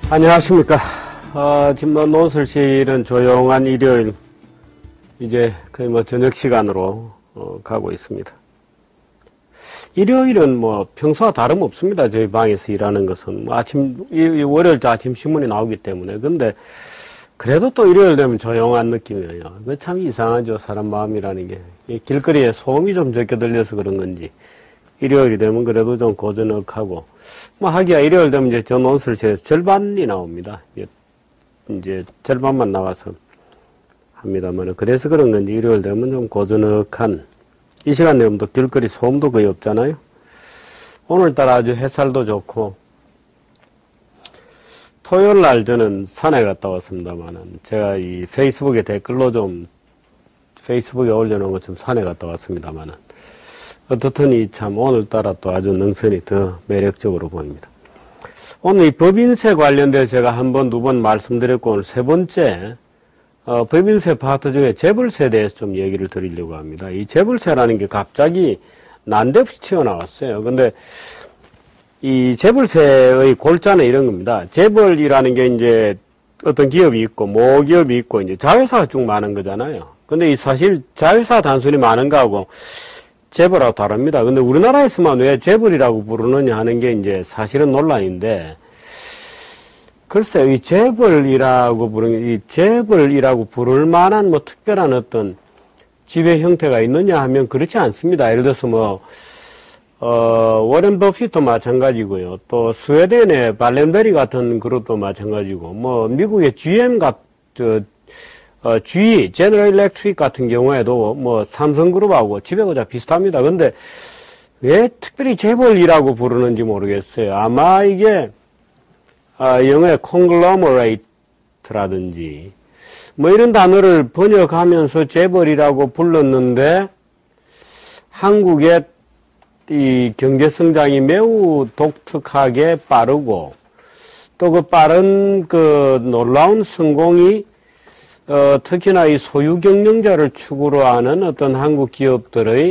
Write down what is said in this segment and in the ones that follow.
안녕하십니까. 지금 논설실은 조용한 일요일, 이제 거의 저녁 시간으로 가고 있습니다. 일요일은 평소와 다름없습니다. 저희 방에서 일하는 것은. 월요일 아침 신문이 나오기 때문에. 근데 그래도 또 일요일 되면 조용한 느낌이에요. 그 참 이상하죠. 사람 마음이라는 게. 길거리에 소음이 좀 적게 들려서 그런 건지. 일요일이 되면 그래도 좀 고즈넉하고. 하기야 일요일 되면 이제 저 논설실에서 절반이 나옵니다. 이제 절반만 나와서 합니다만. 그래서 그런 건지 일요일 되면 좀 고즈넉한, 이 시간 되면 또 길거리 소음도 거의 없잖아요. 오늘따라 아주 햇살도 좋고, 토요일 날 저는 산에 갔다 왔습니다만은, 제가 이 페이스북에 댓글로 페이스북에 올려놓은 것처럼 산에 갔다 왔습니다만은, 어떻더니 참 오늘따라 또 아주 능선이 더 매력적으로 보입니다. 오늘 이 법인세 관련돼서 제가 한 번, 두 번 말씀드렸고, 오늘 세 번째, 법인세 파트 중에 재벌세에 대해서 좀 얘기를 드리려고 합니다. 이 재벌세라는 게 갑자기 난데없이 튀어나왔어요. 근데 이 재벌세의 골자는 이런 겁니다. 재벌이라는 게 이제 어떤 기업이 있고, 모기업이 있고, 이제 자회사가 쭉 많은 거잖아요. 근데 이 사실 자회사 단순히 많은 거하고 재벌하고 다릅니다. 근데 우리나라에서만 왜 재벌이라고 부르느냐 하는 게 이제 사실은 논란인데, 글쎄요, 이 재벌이라고 부를 만한 특별한 어떤 지배 형태가 있느냐 하면 그렇지 않습니다. 예를 들어서 워렌 버핏도 마찬가지고요. 또 스웨덴의 발렌베리 같은 그룹도 마찬가지고, 미국의 GE, 제너럴 일렉트릭 같은 경우에도 삼성그룹하고 지배구조가 비슷합니다. 근데 왜 특별히 재벌이라고 부르는지 모르겠어요. 아마 이게 영어의 conglomerate라든지 이런 단어를 번역하면서 재벌이라고 불렀는데, 한국의 이 경제 성장이 매우 독특하게 빠르고, 또 그 빠른 놀라운 성공이 특히나 이 소유 경영자를 축으로 하는 어떤 한국 기업들의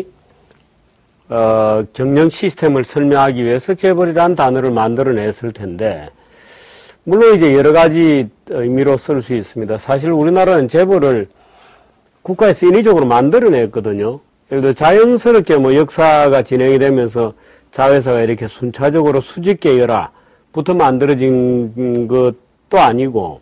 경영 시스템을 설명하기 위해서 재벌이라는 단어를 만들어냈을 텐데, 물론 이제 여러 가지 의미로 쓸 수 있습니다. 사실 우리나라는 재벌을 국가에서 인위적으로 만들어냈거든요. 예를 들어 자연스럽게 역사가 진행이 되면서 자회사가 이렇게 순차적으로 수직 계열화부터 만들어진 것도 아니고,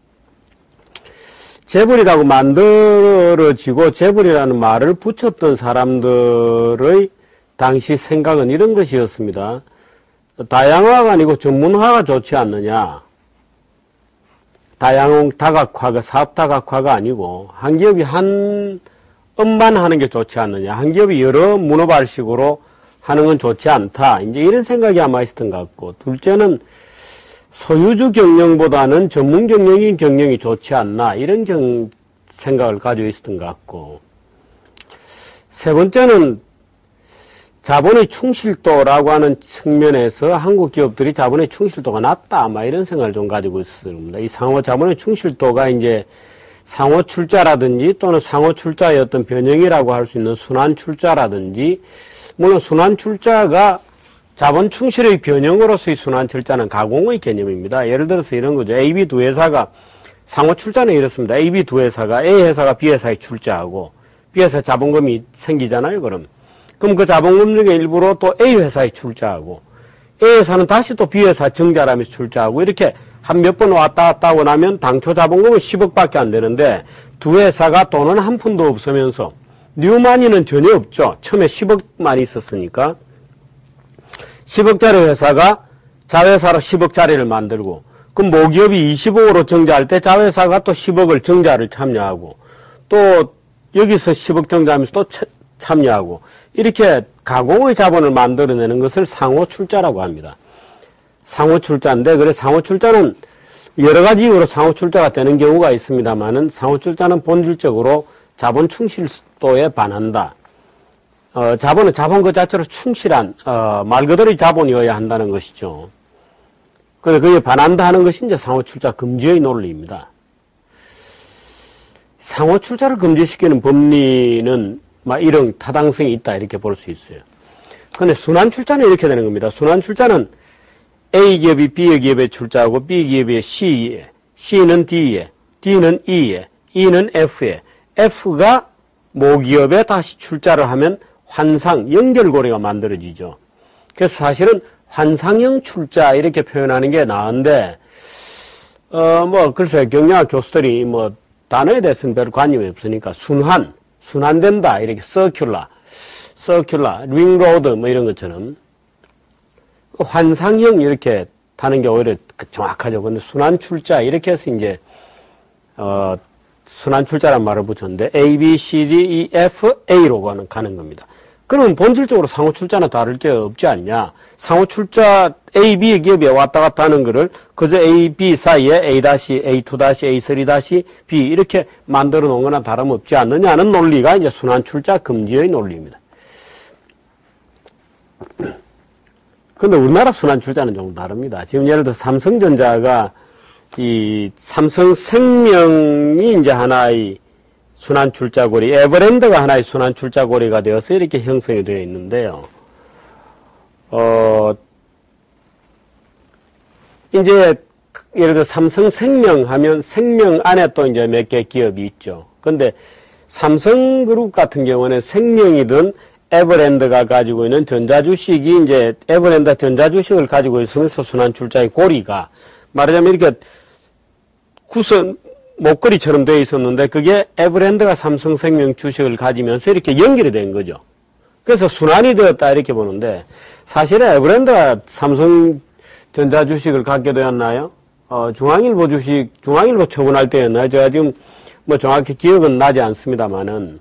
재벌이라고 만들어지고 재벌이라는 말을 붙였던 사람들의 당시 생각은 이런 것이었습니다. 다양화가 아니고 전문화가 좋지 않느냐. 다각화가, 사업 다각화가 아니고, 한 기업이 한 업만 하는 게 좋지 않느냐. 한 기업이 여러 문어발식으로 하는 건 좋지 않다. 이제 이런 생각이 아마 있었던 것 같고, 둘째는 소유주 경영보다는 전문 경영이 좋지 않나. 이런 생각을 가지고 있었던 것 같고, 세 번째는 자본의 충실도라고 하는 측면에서 한국 기업들이 자본의 충실도가 낮다. 이런 생각을 좀 가지고 있습니다. 이 자본의 충실도가 이제 상호 출자라든지 또는 상호 출자의 어떤 변형이라고 할 수 있는 순환 출자라든지, 물론 순환 출자가 자본 충실의 변형으로서의 순환 출자는 가공의 개념입니다. 예를 들어서 이런 거죠. AB 두 회사가 상호 출자는 이렇습니다. AB 두 회사가 A 회사가 B 회사에 출자하고 B 회사 자본금이 생기잖아요. 그럼 그 자본금 중에 일부로 또 A 회사에 출자하고, A 회사는 다시 또 B 회사 정자라면서 출자하고, 이렇게 한 몇 번 왔다 갔다 하고 나면 당초 자본금은 10억밖에 안 되는데, 두 회사가 돈은 한 푼도 없으면서, 뉴마니는 전혀 없죠. 처음에 10억만 있었으니까. 10억짜리 회사가 자회사로 10억짜리를 만들고, 그럼 모기업이 20억으로 정자할 때 자회사가 또 10억을 정자를 참여하고, 또 여기서 10억 정자하면서 또 참여하고, 이렇게 가공의 자본을 만들어내는 것을 상호 출자라고 합니다. 상호 출자인데, 그래서 상호 출자는 여러 가지 이유로 상호 출자가 되는 경우가 있습니다만은, 상호 출자는 본질적으로 자본 충실도에 반한다. 자본은 자본 그 자체로 충실한, 말 그대로 자본이어야 한다는 것이죠. 그래서 그에 반한다 하는 것이 이제 상호 출자 금지의 논리입니다. 상호 출자를 금지시키는 법리는 이런 타당성이 있다, 이렇게 볼 수 있어요. 근데 순환 출자는 이렇게 되는 겁니다. 순환 출자는 A기업이 B기업에 출자하고 B기업이 C에, C는 D에, D는 E에, E는 F에, F가 모기업에 다시 출자를 하면 환상, 연결고리가 만들어지죠. 그래서 사실은 환상형 출자 이렇게 표현하는 게 나은데 글쎄 경영학 교수들이 단어에 대해서는 별 관심이 없으니까 순환된다 이렇게 서큘라, 링로드 이런 것처럼 환상형 이렇게 하는 게 오히려 정확하죠. 근데 순환 출자 이렇게 해서 이제 순환 출자란 말을 붙였는데 A, B, C, D, E, F, A로 가는 겁니다. 그러면 본질적으로 상호 출자나 다를 게 없지 않냐. 상호 출자 A, B 기업에 왔다 갔다 하는 거를 그저 A, B 사이에 A-, A2-, A3-, B 이렇게 만들어 놓은 거나 다름없지 않느냐는 논리가 이제 순환 출자 금지의 논리입니다. 근데 우리나라 순환 출자는 좀 다릅니다. 지금 예를 들어 삼성전자가 이 삼성생명이 이제 하나의 순환 출자고리, 에버랜드가 하나의 순환 출자고리가 되어서 이렇게 형성이 되어 있는데요. 이제 예를 들어 삼성생명 하면 생명 안에 또 이제 몇 개 기업이 있죠. 근데 삼성그룹 같은 경우는 생명이든 에버랜드가 가지고 있는 전자주식이 이제 에버랜드 전자주식을 가지고 있으면서 순환 출자의 고리가 말하자면 이렇게 목걸이처럼 되어 있었는데 그게 에버랜드가 삼성생명 주식을 가지면서 이렇게 연결이 된 거죠. 그래서 순환이 되었다 이렇게 보는데 사실은 에버랜드가 삼성전자 주식을 갖게 되었나요? 중앙일보 처분할 때였나요? 제가 지금 정확히 기억은 나지 않습니다만은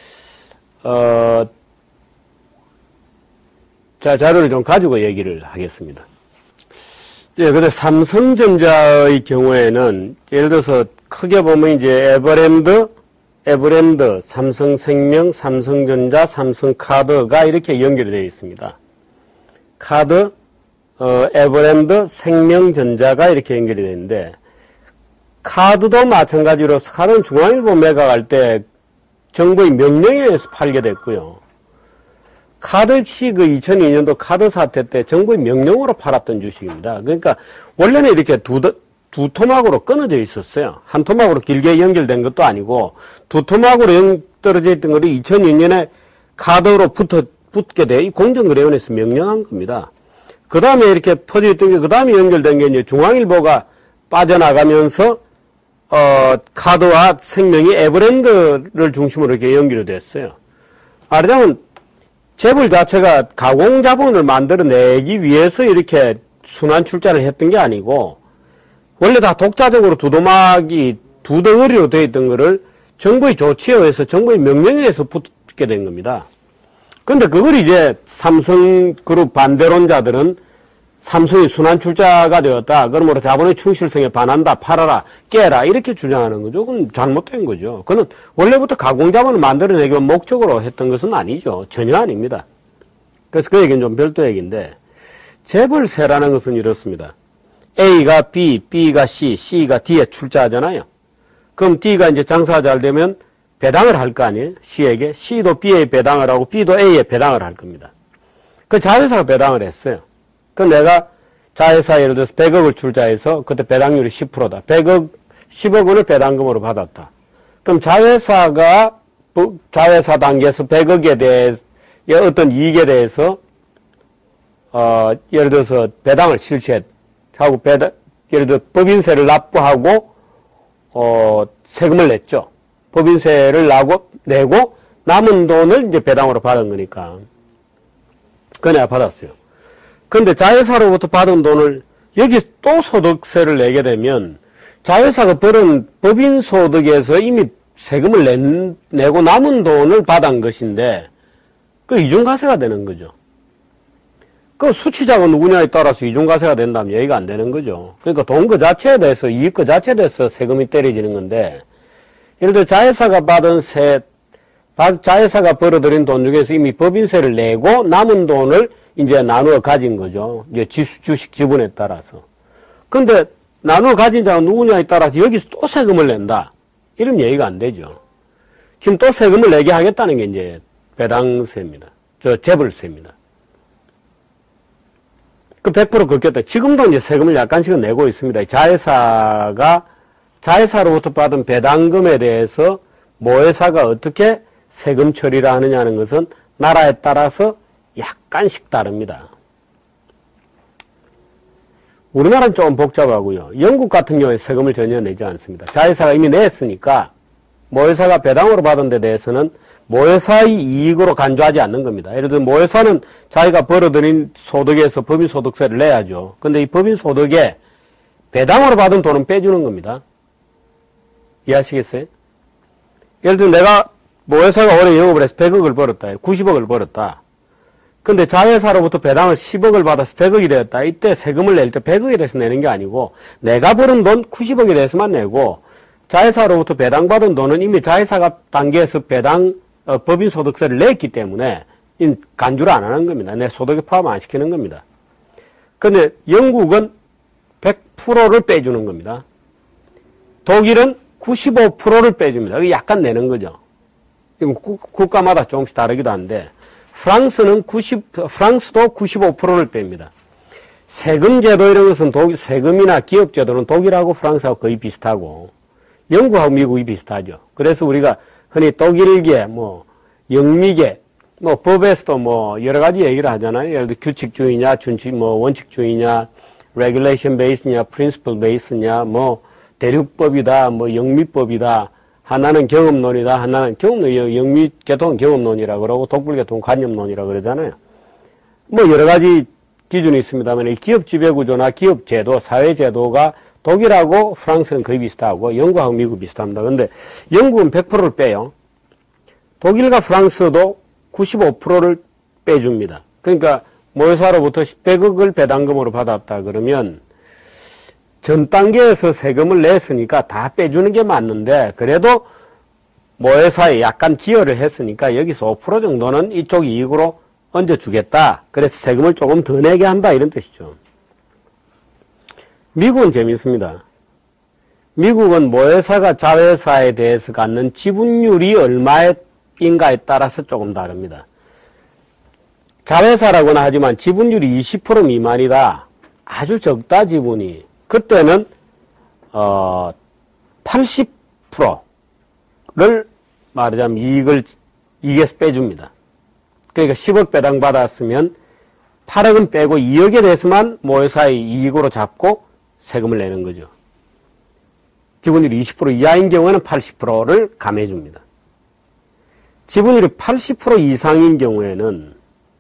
자료를 좀 가지고 얘기를 하겠습니다. 예, 근데 삼성전자의 경우에는 예를 들어서 크게 보면 이제 에버랜드, 삼성생명, 삼성전자, 삼성카드가 이렇게 연결이 되어 있습니다. 카드, 에버랜드, 생명전자가 이렇게 연결이 되는데 카드도 마찬가지로 카드는 중앙일보 매각할 때 정부의 명령에 의해서 팔게 됐고요. 카드 역시 그 2002년도 카드 사태 때 정부의 명령으로 팔았던 주식입니다. 그러니까 원래는 이렇게 두 토막으로 끊어져 있었어요. 한 토막으로 길게 연결된 것도 아니고 두 토막으로 떨어져 있던 것이 2002년에 카드로 붙게 돼 공정거래위원회에서 명령한 겁니다. 그 다음에 이렇게 퍼져 있던 게 그 다음에 연결된 게 이제 중앙일보가 빠져나가면서 카드와 생명이 에버랜드를 중심으로 이렇게 연결이 됐어요. 말하자면 재벌 자체가 가공자본을 만들어내기 위해서 이렇게 순환 출자를 했던 게 아니고 원래 다 독자적으로 두 덩어리로 되어 있던 거를 정부의 조치에 의해서 정부의 명령에 의해서 붙게 된 겁니다. 근데 그걸 이제 삼성그룹 반대론자들은 삼성이 순환 출자가 되었다. 그러므로 자본의 충실성에 반한다. 팔아라. 깨라. 이렇게 주장하는 거죠. 그건 잘못된 거죠. 그는 원래부터 가공자본을 만들어내기 목적으로 했던 것은 아니죠. 전혀 아닙니다. 그래서 그 얘기는 좀 별도 얘기인데 재벌세라는 것은 이렇습니다. A가 B, B가 C, C가 D에 출자하잖아요. 그럼 D가 이제 장사가 잘 되면 배당을 할 거 아니에요? C에게. C도 B에 배당을 하고 B도 A에 배당을 할 겁니다. 그 자회사가 배당을 했어요. 그 내가 자회사 예를 들어서 100억을 출자해서 그때 배당률이 10%다. 10억 원을 배당금으로 받았다. 그럼 자회사 단계에서 100억에 대해 어떤 이익에 대해서 예를 들어서 배당을 실시하고 예를 들어 법인세를 납부하고 세금을 냈죠. 법인세를 내고 남은 돈을 이제 배당으로 받은 거니까 그거 내가 받았어요. 근데 자회사로부터 받은 돈을 여기 또 소득세를 내게 되면 자회사가 벌은 법인소득에서 이미 세금을 내고 남은 돈을 받은 것인데 그 이중과세가 되는 거죠. 그 수취자가 누구냐에 따라서 이중과세가 된다면 얘기가 안 되는 거죠. 그러니까 돈 그 자체에 대해서 이익 그 자체에 대해서 세금이 때려지는 건데 예를 들어 자회사가 자회사가 벌어들인 돈 중에서 이미 법인세를 내고 남은 돈을 이제 나누어 가진 거죠. 이제 주식 지분에 따라서. 근데 나누어 가진 자가 누구냐에 따라서 여기서 또 세금을 낸다. 이런 얘기가 안 되죠. 지금 또 세금을 내게 하겠다는 게 이제 배당세입니다. 재벌세입니다. 그 100% 걷겠다. 지금도 이제 세금을 약간씩은 내고 있습니다. 자회사로부터 받은 배당금에 대해서 모회사가 어떻게 세금 처리를 하느냐는 것은 나라에 따라서 약간씩 다릅니다. 우리나라는 조금 복잡하고요. 영국 같은 경우에 세금을 전혀 내지 않습니다. 자회사가 이미 냈으니까 모회사가 배당으로 받은 데 대해서는 모회사의 이익으로 간주하지 않는 겁니다. 예를 들어 모회사는 자기가 벌어들인 소득에서 법인소득세를 내야죠. 근데 이 법인소득에 배당으로 받은 돈은 빼주는 겁니다. 이해하시겠어요? 예를 들어 내가 모회사가 올해 영업을 해서 100억을 벌었다. 90억을 벌었다. 근데 자회사로부터 배당을 10억을 받아서 100억이 되었다. 이때 세금을 낼 때 100억에 대해서 내는 게 아니고 내가 벌은 돈 90억에 대해서만 내고 자회사로부터 배당받은 돈은 이미 자회사가 단계에서 법인소득세를 냈기 때문에 간주를 안 하는 겁니다. 내 소득에 포함 안 시키는 겁니다. 근데 영국은 100%를 빼주는 겁니다. 독일은 95%를 빼줍니다. 약간 내는 거죠. 이건 국가마다 조금씩 다르기도 한데 프랑스도 95%를 뺍니다. 세금 제도 이런 것은 세금이나 기업 제도는 독일하고 프랑스하고 거의 비슷하고 영국하고 미국이 비슷하죠. 그래서 우리가 흔히 독일계, 영미계, 법에서도 여러 가지 얘기를 하잖아요. 예를 들어 규칙주의냐, 원칙주의냐, regulation based냐, principle based냐, 대륙법이다, 영미법이다, 하나는 경험론이다, 하나는 영미계통은 경험론이라고 그러고 독불계통은 관념론이라고 그러잖아요. 여러 가지 기준이 있습니다만, 기업 지배구조나 기업 제도, 사회제도가 독일하고 프랑스는 거의 비슷하고, 영국하고 미국 비슷합니다. 근데 영국은 100%를 빼요. 독일과 프랑스도 95%를 빼줍니다. 그러니까, 모회사로부터 100억을 배당금으로 받았다 그러면, 전 단계에서 세금을 냈으니까 다 빼주는 게 맞는데 그래도 모회사에 약간 기여를 했으니까 여기서 5% 정도는 이쪽 이익으로 얹어주겠다. 그래서 세금을 조금 더 내게 한다 이런 뜻이죠. 미국은 재밌습니다. 미국은 모회사가 자회사에 대해서 갖는 지분율이 얼마인가에 따라서 조금 다릅니다. 자회사라고는 하지만 지분율이 20% 미만이다. 아주 적다 지분이. 그때는 80%를 말하자면 이익에서 빼줍니다. 그러니까 10억 배당 받았으면 8억은 빼고 2억에 대해서만 모회사의 이익으로 잡고 세금을 내는 거죠. 지분율이 20% 이하인 경우에는 80%를 감해줍니다. 지분율이 80% 이상인 경우에는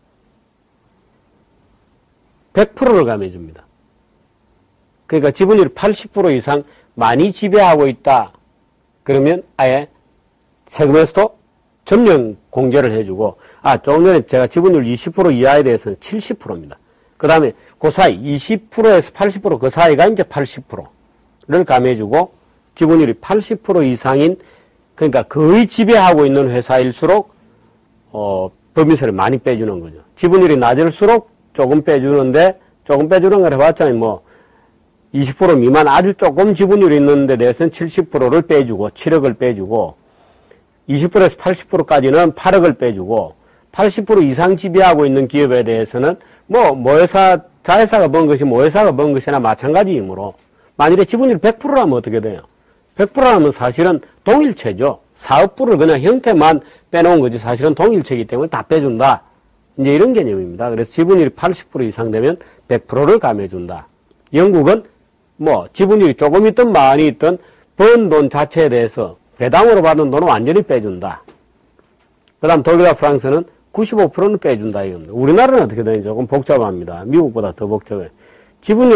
100%를 감해줍니다. 그러니까 지분율이 80% 이상 많이 지배하고 있다. 그러면 아예 세금에서도 전면 공제를 해주고, 조금 전에 제가 지분율 20% 이하에 대해서는 70%입니다. 그 다음에 그 사이 20%에서 80% 그 사이가 이제 80%를 감해주고, 지분율이 80% 이상인, 그러니까 거의 지배하고 있는 회사일수록 법인세를 많이 빼주는 거죠. 지분율이 낮을수록 조금 빼주는데, 조금 빼주는 걸 해봤자니 20% 미만 아주 조금 지분율이 있는 데 대해서는 70%를 빼주고 7억을 빼주고 20%에서 80%까지는 8억을 빼주고 80% 이상 지배하고 있는 기업에 대해서는 자회사가 번 것이 모회사가 번 것이나 마찬가지이므로 만일에 지분율 100%라면 어떻게 돼요? 100%라면 사실은 동일체죠. 사업부를 그냥 형태만 빼놓은 거지 사실은 동일체이기 때문에 다 빼준다. 이제 이런 개념입니다. 그래서 지분율이 80% 이상 되면 100%를 감해준다. 영국은 지분율이 조금 있든 많이 있든 번 돈 자체에 대해서 배당으로 받은 돈은 완전히 빼준다. 그 다음 독일과 프랑스는 95%는 빼준다 이겁니다. 우리나라는 어떻게 되는지 조금 복잡합니다. 미국보다 더 복잡해요. 지분율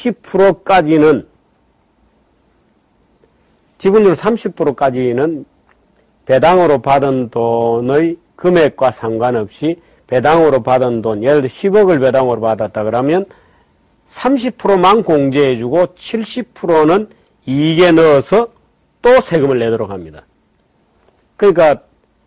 30%까지는 배당으로 받은 돈의 금액과 상관없이 배당으로 받은 돈, 예를 들어 10억을 배당으로 받았다 그러면 30%만 공제해주고 70%는 이익에 넣어서 또 세금을 내도록 합니다. 그러니까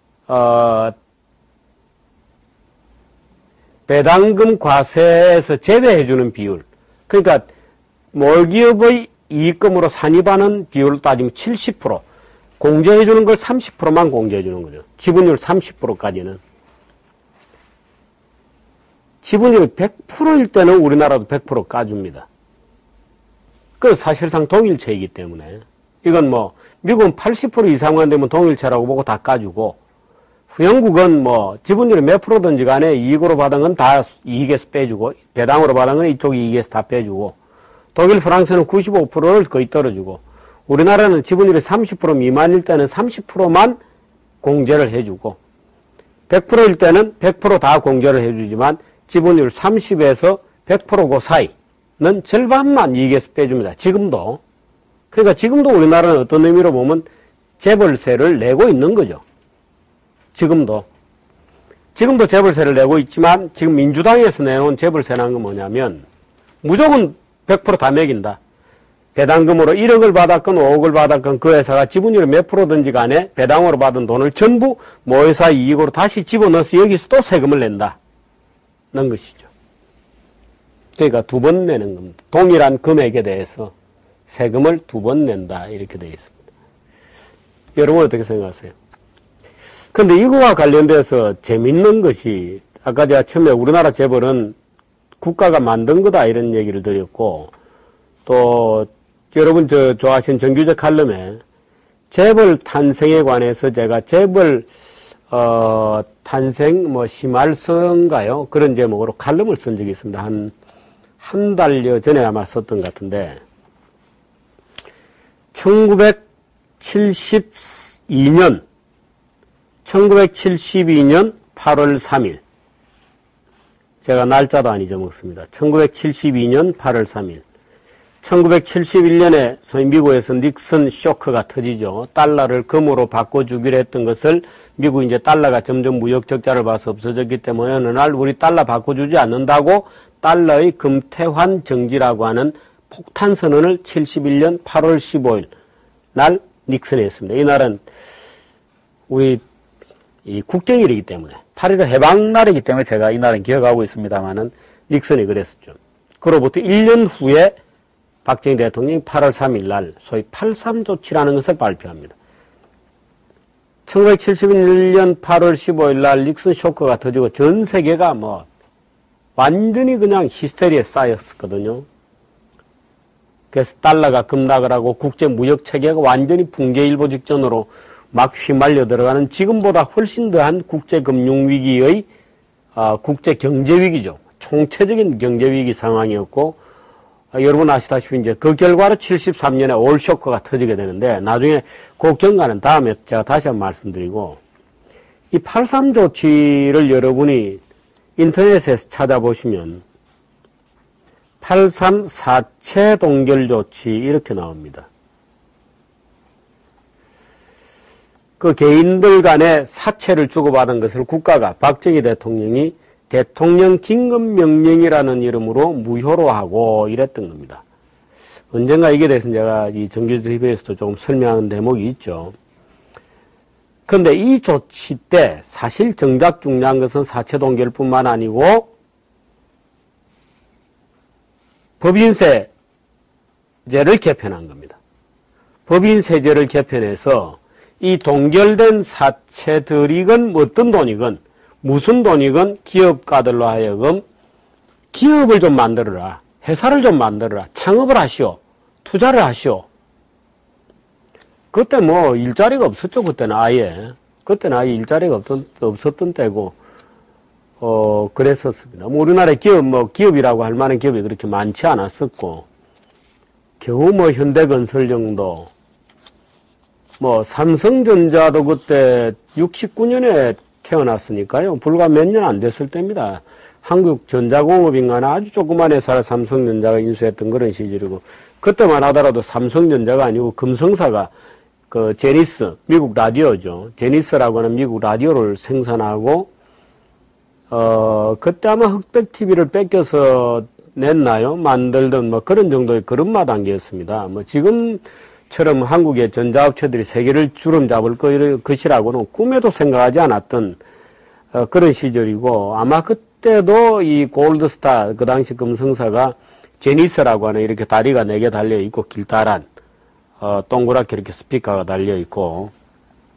배당금 과세에서 제외해주는 비율, 그러니까 몰기업의 이익금으로 산입하는 비율을 따지면 70%, 공제해주는 걸 30%만 공제해주는 거죠. 지분율 30%까지는. 지분율이 100%일 때는 우리나라도 100% 까줍니다. 그 사실상 동일체이기 때문에 이건 뭐 미국은 80% 이상만 되면 동일체라고 보고 다 까주고 영국은 뭐 지분율이 몇 프로든지 간에 이익으로 받은 건 다 이익에서 빼주고 배당으로 받은 건 이쪽 이익에서 다 빼주고 독일, 프랑스는 95%를 거의 떨어주고 우리나라는 지분율이 30% 미만일 때는 30%만 공제를 해주고 100%일 때는 100% 다 공제를 해주지만 지분율 30에서 100% 그 사이는 절반만 이익에서 빼줍니다. 지금도. 그러니까 지금도 우리나라는 어떤 의미로 보면 재벌세를 내고 있는 거죠. 지금도 재벌세를 내고 있지만 지금 민주당에서 내놓은 재벌세라는 건 뭐냐면 무조건 100% 다 매긴다. 배당금으로 1억을 받았건 5억을 받았건 그 회사가 지분율이 몇 프로든지 간에 배당으로 받은 돈을 전부 모회사 이익으로 다시 집어넣어서 여기서 또 세금을 낸다는 것이죠. 그러니까 두 번 내는 겁니다. 동일한 금액에 대해서 세금을 두 번 낸다 이렇게 되어 있습니다. 여러분 어떻게 생각하세요? 근데 이거와 관련돼서 재밌는 것이 아까 제가 처음에 우리나라 재벌은 국가가 만든 거다 이런 얘기를 드렸고 또 여러분 좋아하시는 정규재 칼럼에 재벌 탄생에 관해서 제가 재벌 탄생 뭐 심할서인가요? 그런 제목으로 칼럼을 쓴 적이 있습니다. 한 달여 전에 아마 썼던 것 같은데 1972년 8월 3일 제가 날짜도 안 잊어먹습니다. 1972년 8월 3일 1971년에 소위 미국에서 닉슨 쇼크가 터지죠. 달러를 금으로 바꿔주기로 했던 것을 미국이 이제 달러가 점점 무역 적자를 봐서 없어졌기 때문에 어느 날 우리 달러 바꿔주지 않는다고 달러의 금태환 정지라고 하는 폭탄 선언을 71년 8월 15일 날 닉슨이 했습니다. 이날은 우리 이 국경일이기 때문에 8.15 해방날이기 때문에 제가 이날은 기억하고 있습니다만은 닉슨이 그랬었죠. 그로부터 1년 후에 박정희 대통령이 8월 3일 날 소위 8.3 조치라는 것을 발표합니다. 1971년 8월 15일 날 닉슨 쇼크가 터지고 전 세계가 뭐 완전히 그냥 히스테리에 쌓였었거든요. 그래서 달러가 급락을 하고 국제 무역 체계가 완전히 붕괴일보 직전으로 막 휘말려 들어가는 지금보다 훨씬 더한 국제 금융 위기의 국제 경제 위기죠. 총체적인 경제 위기 상황이었고 여러분 아시다시피 이제 그 결과로 73년에 올 쇼크가 터지게 되는데 나중에 그 경과는 다음에 제가 다시 한번 말씀드리고 이 8.3 조치를 여러분이 인터넷에서 찾아보시면 8.3 사채 동결 조치 이렇게 나옵니다. 그 개인들 간에 사채를 주고받은 것을 국가가 박정희 대통령이 대통령 긴급명령이라는 이름으로 무효로 하고 이랬던 겁니다. 언젠가 이게 대해서 제가 이 정규 TV에서도 조금 설명한 대목이 있죠. 그런데 이 조치 때 사실 정작 중요한 것은 사채 동결뿐만 아니고 법인세제를 개편한 겁니다. 법인세제를 개편해서 이 동결된 사채들이건 어떤 돈이건 무슨 돈이건 기업가들로 하여금 기업을 좀 만들어라. 회사를 좀 만들어라. 창업을 하시오. 투자를 하시오. 그때 뭐 일자리가 없었죠. 그때는 아예. 그때는 아예 일자리가 없었던 때고 그랬었습니다. 뭐 우리나라의 기업이라고 할 만한 기업이 그렇게 많지 않았었고 겨우 뭐 현대건설 정도 뭐 삼성전자도 그때 69년에 태어났으니까요. 불과 몇 년 안 됐을 때입니다. 한국전자공업인가나 아주 조그만 회사를 삼성전자가 인수했던 그런 시절이고 그때만 하더라도 삼성전자가 아니고 금성사가 그 제니스, 미국 라디오죠. 제니스라고 하는 미국 라디오를 생산하고 그때 아마 흑백 TV를 뺏겨서 냈나요? 만들던 뭐 그런 정도의 걸음마 단계였습니다. 뭐 지금처럼 한국의 전자업체들이 세계를 주름잡을 것이라고는 꿈에도 생각하지 않았던 그런 시절이고 아마 그때도 이 골드스타 그 당시 금성사가 제니스라고 하는 이렇게 다리가 4개 달려 있고 길다란 동그랗게 이렇게 스피커가 달려 있고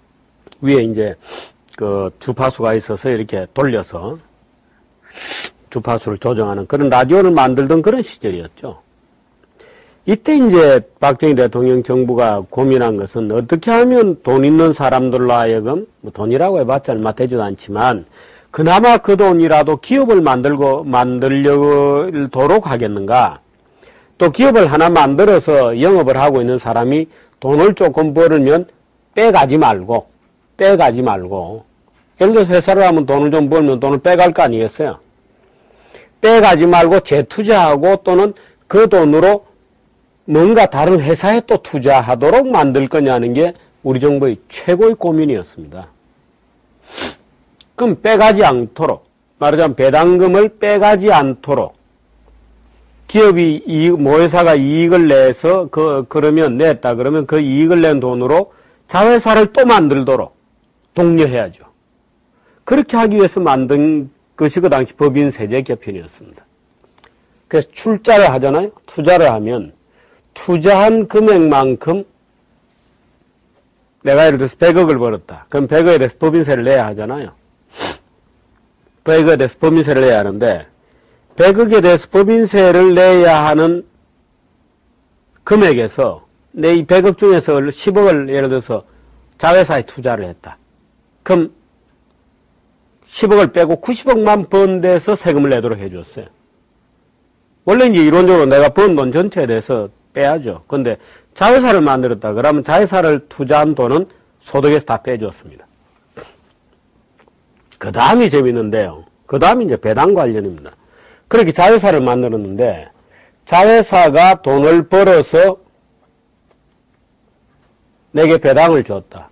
위에 이제 그 주파수가 있어서 이렇게 돌려서 주파수를 조정하는 그런 라디오를 만들던 그런 시절이었죠. 이때 이제 박정희 대통령 정부가 고민한 것은 어떻게 하면 돈 있는 사람들로 하여금, 뭐 돈이라고 해봤자 얼마 되지도 않지만, 그나마 그 돈이라도 기업을 만들도록 하겠는가. 또 기업을 하나 만들어서 영업을 하고 있는 사람이 돈을 조금 벌으면 빼가지 말고, 예를 들어서 회사를 하면 돈을 좀 벌면 돈을 빼갈 거 아니겠어요? 빼가지 말고 재투자하고 또는 그 돈으로 뭔가 다른 회사에 또 투자하도록 만들 거냐는 게 우리 정부의 최고의 고민이었습니다. 그럼 빼가지 않도록, 말하자면 배당금을 빼가지 않도록 기업이 모 회사가 이익을 내서 그러면 그 이익을 낸 돈으로 자회사를 또 만들도록 독려해야죠. 그렇게 하기 위해서 만든 것이 그 당시 법인세제 개편이었습니다. 그래서 출자를 하잖아요. 투자를 하면 투자한 금액만큼 내가 예를 들어서 100억을 벌었다. 그럼 100억에 대해서 법인세를 내야 하잖아요. 100억에 대해서 법인세를 내야 하는데 100억에 대해서 법인세를 내야 하는 금액에서 내 이 100억 중에서 10억을 예를 들어서 자회사에 투자를 했다. 그럼 10억을 빼고 90억만 번 데서 세금을 내도록 해줬어요. 원래 이제 이론적으로 내가 번 돈 전체에 대해서 빼야죠. 근데 자회사를 만들었다. 그러면 자회사를 투자한 돈은 소득에서 다 빼줬습니다. 그 다음이 재밌는데요. 그 다음이 이제 배당 관련입니다. 그렇게 자회사를 만들었는데 자회사가 돈을 벌어서 내게 배당을 줬다.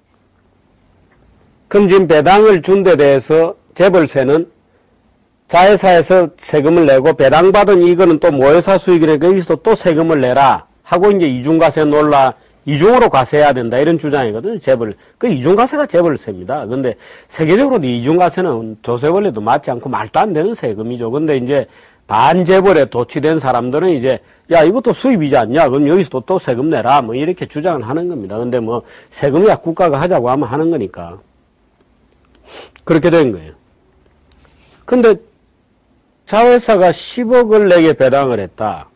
그럼 지금 배당을 준 데 대해서 재벌세는 자회사에서 세금을 내고 배당받은 이거는 또 모회사 수익이니까 여기서 또 세금을 내라 하고 이제 이중과세 이중으로 과세해야 된다 이런 주장이거든요. 재벌. 그 이중과세가 재벌세입니다. 근데 세계적으로도 이중과세는 조세 원리도 맞지 않고 말도 안 되는 세금이죠. 근데 이제 반재벌에 도취된 사람들은 이제 야 이것도 수입이지 않냐? 그럼 여기서도 또 세금 내라 뭐 이렇게 주장을 하는 겁니다. 근데 뭐 세금이야 국가가 하자고 하면 하는 거니까 그렇게 된 거예요. 근데 자회사가 10억을 내게 배당을 했다.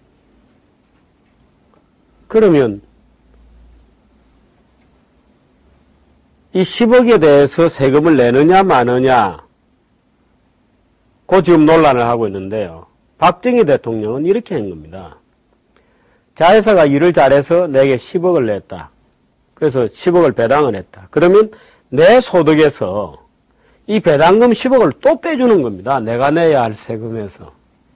그러면 이 10억에 대해서 세금을 내느냐 마느냐 그 지금 논란을 하고 있는데요. 박정희 대통령은 이렇게 한 겁니다. 자회사가 일을 잘해서 내게 10억을 냈다. 그래서 10억을 배당을 했다. 그러면 내 소득에서 이 배당금 10억을 또 빼주는 겁니다. 내가 내야 할 세금에서.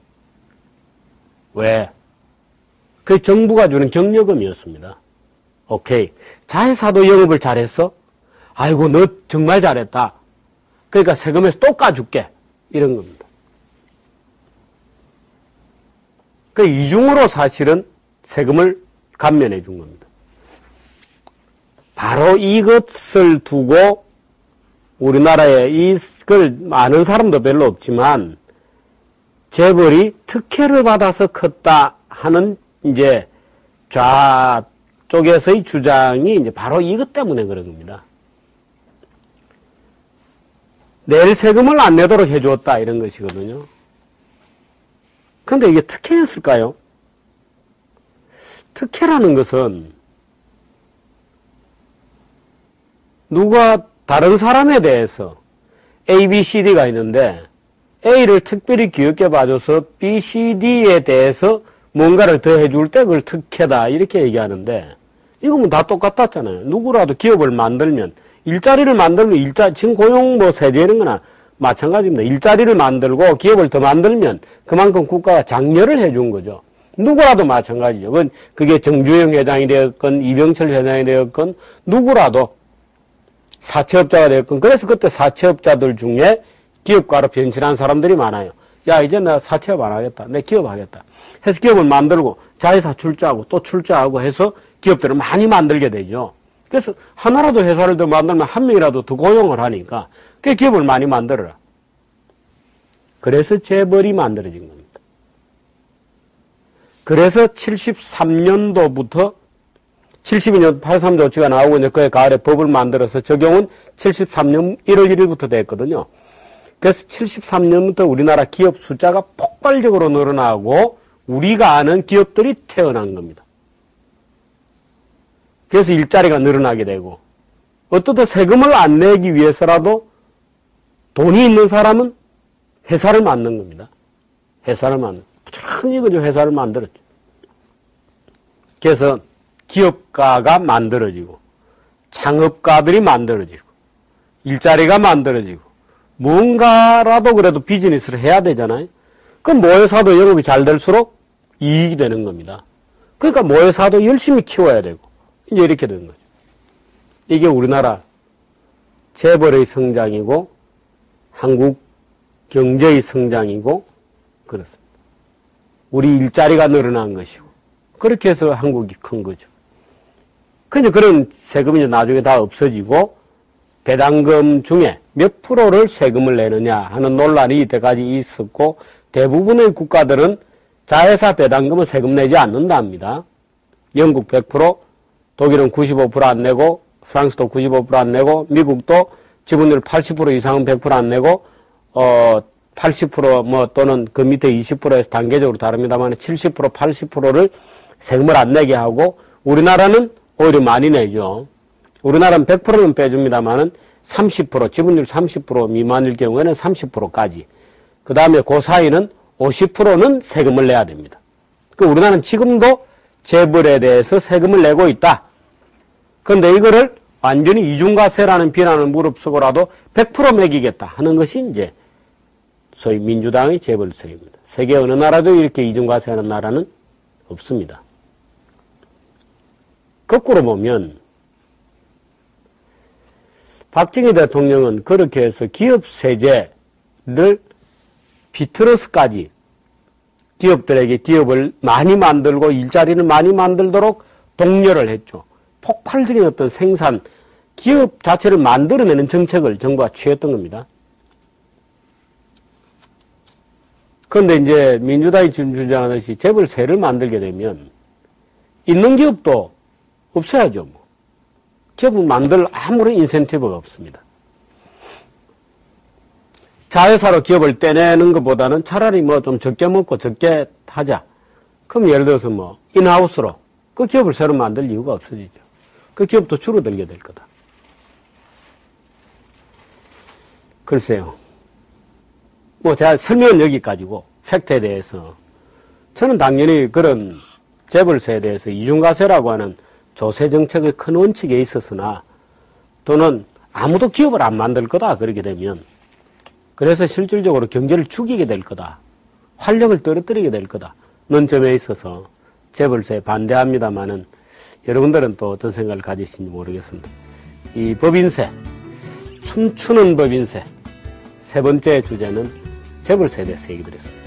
왜? 그게 정부가 주는 경력금이었습니다. 오케이. 자회사도 영업을 잘했어? 아이고, 너 정말 잘했다. 그러니까 세금에서 또 까줄게. 이런 겁니다. 그 이중으로 사실은 세금을 감면해 준 겁니다. 바로 이것을 두고 우리나라에 이걸 아는 사람도 별로 없지만 재벌이 특혜를 받아서 컸다 하는 이제 좌쪽에서의 주장이 이제 바로 이것 때문에 그런 겁니다. 낼 세금을 안 내도록 해주었다 이런 것이거든요. 그런데 이게 특혜였을까요? 특혜라는 것은 누가 다른 사람에 대해서 A, B, C, D가 있는데 A를 특별히 귀엽게 봐줘서 B, C, D에 대해서 뭔가를 더 해줄 때 그걸 특혜다 이렇게 얘기하는데 이거면 다 똑같았잖아요. 누구라도 기업을 만들면 일자리를 만들면 지금 고용 세제 이런 거나 마찬가지입니다. 일자리를 만들고 기업을 더 만들면 그만큼 국가가 장려를 해준 거죠. 누구라도 마찬가지죠. 그게 정주영 회장이 되었건 이병철 회장이 되었건 누구라도 사채업자가 되었건 그래서 그때 사채업자들 중에 기업가로 변신한 사람들이 많아요. 야 이제 나 사채업 안 하겠다. 내 기업 하겠다. 해서 기업을 만들고 자회사 출자하고 또 출자하고 해서 기업들을 많이 만들게 되죠. 그래서 하나라도 회사를 더 만들면 한 명이라도 더 고용을 하니까 그 기업을 많이 만들어라. 그래서 재벌이 만들어진 겁니다. 그래서 73년도부터 72년 83 조치가 나오고 이제 그해 가을에 법을 만들어서 적용은 73년 1월 1일부터 됐거든요. 그래서 73년부터 우리나라 기업 숫자가 폭발적으로 늘어나고 우리가 아는 기업들이 태어난 겁니다. 그래서 일자리가 늘어나게 되고 어떻든 세금을 안 내기 위해서라도 돈이 있는 사람은 회사를 만든 겁니다. 회사를 부지런히 그저 회사를 만들었죠. 그래서 기업가가 만들어지고 창업가들이 만들어지고 일자리가 만들어지고 뭔가라도 그래도 비즈니스를 해야 되잖아요. 그럼 모회사도 영업이 잘 될수록 이익이 되는 겁니다. 그러니까 모회사도 열심히 키워야 되고 이제 이렇게 되는 거죠. 이게 우리나라 재벌의 성장이고 한국 경제의 성장이고 그렇습니다. 우리 일자리가 늘어난 것이고 그렇게 해서 한국이 큰 거죠. 근데 그런 세금이 이제 나중에 다 없어지고 배당금 중에 몇 프로를 세금을 내느냐 하는 논란이 이때까지 있었고 대부분의 국가들은 자회사 배당금은 세금 내지 않는답니다. 영국 100%, 독일은 95% 안 내고 프랑스도 95% 안 내고 미국도 지분율 80% 이상은 100%안 내고 80% 뭐 또는 그 밑에 20%에서 단계적으로 다릅니다만 70% 80%를 세금을 안 내게 하고 우리나라는 오히려 많이 내죠. 우리나라는 100%는 빼줍니다만은 30% 지분율 30% 미만일 경우에는 30%까지 그 다음에 그 사이는 50%는 세금을 내야 됩니다. 그 우리나라는 지금도 재벌에 대해서 세금을 내고 있다. 그런데 이거를 완전히 이중과세라는 비난을 무릅쓰고라도 100% 매기겠다 하는 것이 이제 소위 민주당의 재벌세입니다. 세계 어느 나라도 이렇게 이중과세하는 나라는 없습니다. 거꾸로 보면 박정희 대통령은 그렇게 해서 기업 세제를 비틀어서까지 기업들에게 기업을 많이 만들고 일자리를 많이 만들도록 독려를 했죠. 폭발적인 어떤 생산, 기업 자체를 만들어내는 정책을 정부가 취했던 겁니다. 그런데 이제 민주당이 지금 주장하듯이 재벌세를 만들게 되면 있는 기업도 없어야죠. 뭐. 기업을 만들 아무런 인센티브가 없습니다. 자회사로 기업을 떼내는 것보다는 차라리 뭐 좀 적게 먹고 적게 하자. 그럼 예를 들어서 뭐 인하우스로 그 기업을 새로 만들 이유가 없어지죠. 그 기업도 줄어들게 될 거다. 글쎄요. 뭐 제가 설명은 여기까지고 팩트에 대해서 저는 당연히 그런 재벌세에 대해서 이중과세라고 하는 조세 정책의 큰 원칙에 있었으나 또는 아무도 기업을 안 만들 거다 그렇게 되면 그래서 실질적으로 경제를 죽이게 될 거다. 활력을 떨어뜨리게 될 거다. 는 점에 있어서 재벌세에 반대합니다마는 여러분들은 또 어떤 생각을 가지신지 모르겠습니다. 이 법인세, 춤추는 법인세 세 번째 주제는 재벌세에 대해서 얘기 드렸습니다.